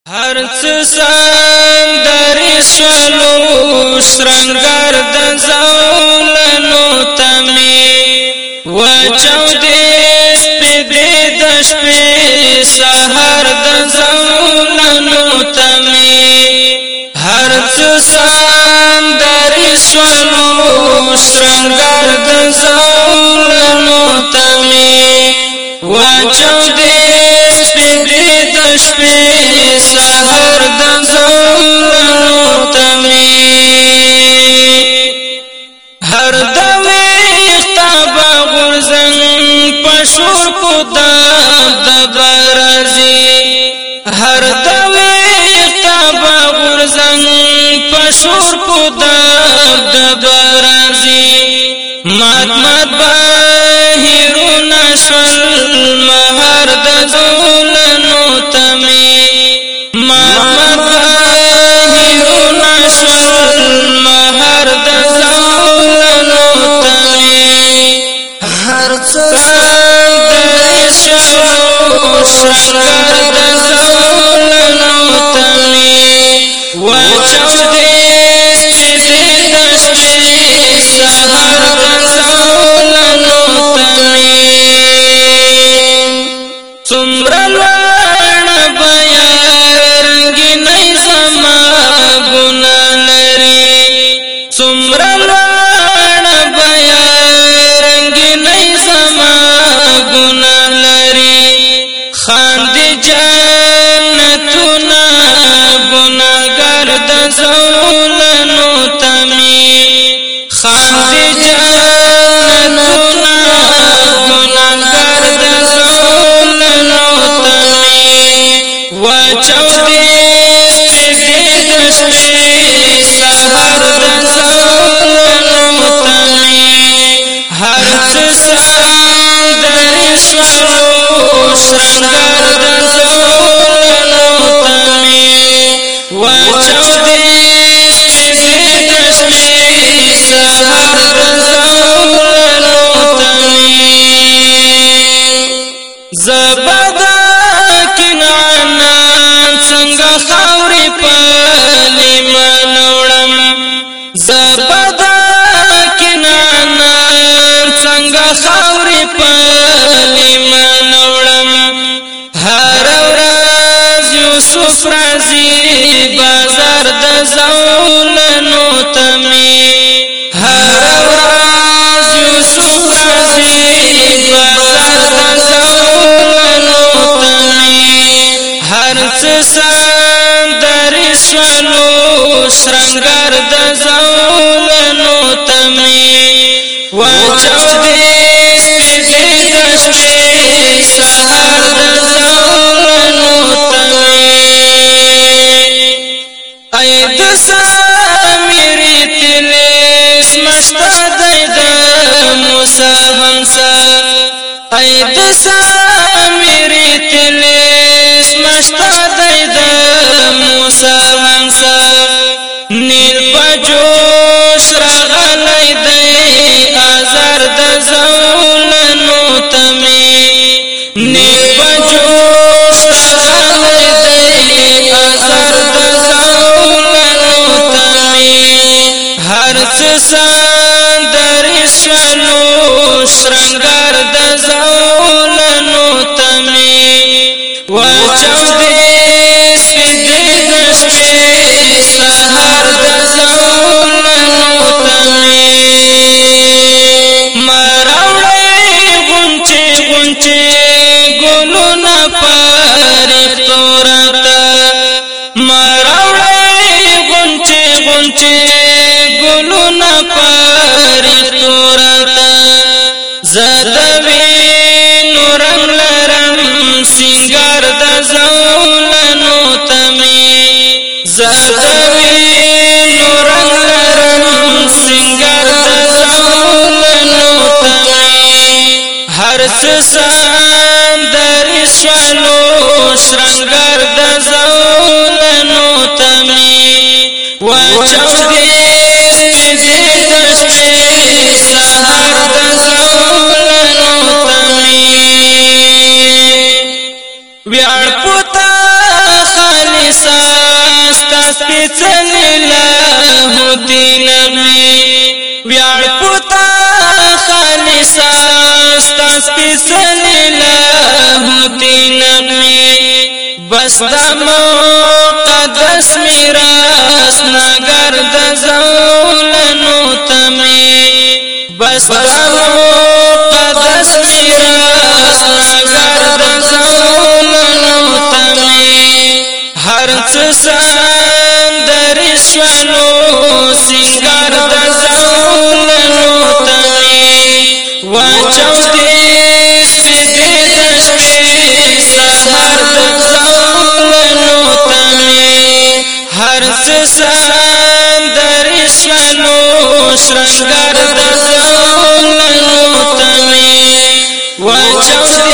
هر څه سندرې شولو شرنګار د زولنو تمې وچاودې سپېدې د شپې سهار د زولنو تمې هر څه سندرې شولو شرنګار د زولنو تمې وچاودې سپېدې د شپې سهار د زولنو تمې هر دمې خطابه غورځنګ پشور په د برازي هر دمې خطابه غورځنګ پشور په د برازي مات بهیرونه شول مهار د زولنو تمې مات بهیرونه شول مهار د زولنو تمې هر څه سندرې شولو شرنګار د زولنو تمې وچاودې سپېدې د شپې سهار د زولنو تمې څومره لوړه بیه رنګینۍ زما ګناه لري څومره لوړه بیه رنګینۍ زما ګناه لري خاندي جنتونه ګناهګار د زولنو تمې خاندي جنتونه ګناهګار د زولنو تمې وچاودې سپېدې د شپې سهار د زولنو تمې هر څه سندرې شولو شرنګار د زولنو تمې وچاودې سپېدې د شپې سهار د زولنو تمې زبدا کنعانان څنګه خاورې په لیمان وړم زبدا کنعانان څنګه خاورې په لیمان وړم هر ورځ یوسف راځي بازار د زولنو تمې هر ورځ یوسف راځي بازار د زولنو تمې هر څه سندرې شولو شرنګار د زولنو تمې وچاودې سپېدې د شپې سهار د زولنو تمې ای د سامري تلس مشته دی د موسی همسا ای د سامري تلس مشته دی د موسی همسا نیل په جوش راغلی دی آزار د زولنو تمې نیل په جوش راغلی دی آزار د زولنو تمې هر څه سندرې شولو شرنګار د زولنو تمې وچاودې سپېدې د شپې سهار د زولنو تمې ما راوړې غونچې غونچې ګلونه پرښتو راته ما راوړې غونچې غونچې ګلونه پرښتو راته زه د وینو رنګ لرم سینګار د زولنو تمې زه د وینو رنګ لرم سینګار د زولنو تمې هر څه سندرې شولو شرنګار د زولنو تمې وچاودې سپېدې د شپې سهار د زولنو تمې ویاړ پتا خالص سپیڅلی لاهوتی نغمه ویاړ پتا خالصا ستا سپیڅلی لاهوتی نغمه بس دا مقدس میراث نګر د زولنو تمه بس دا مقدس میراث نګر د زولنو تمه هر څه سندر شوالو سنگار د زولنو تمه واچو دې سپېدې د شپې سهار د زولنو تمه هر څه سندر شوالو شرنګار د زولنو تمه واچو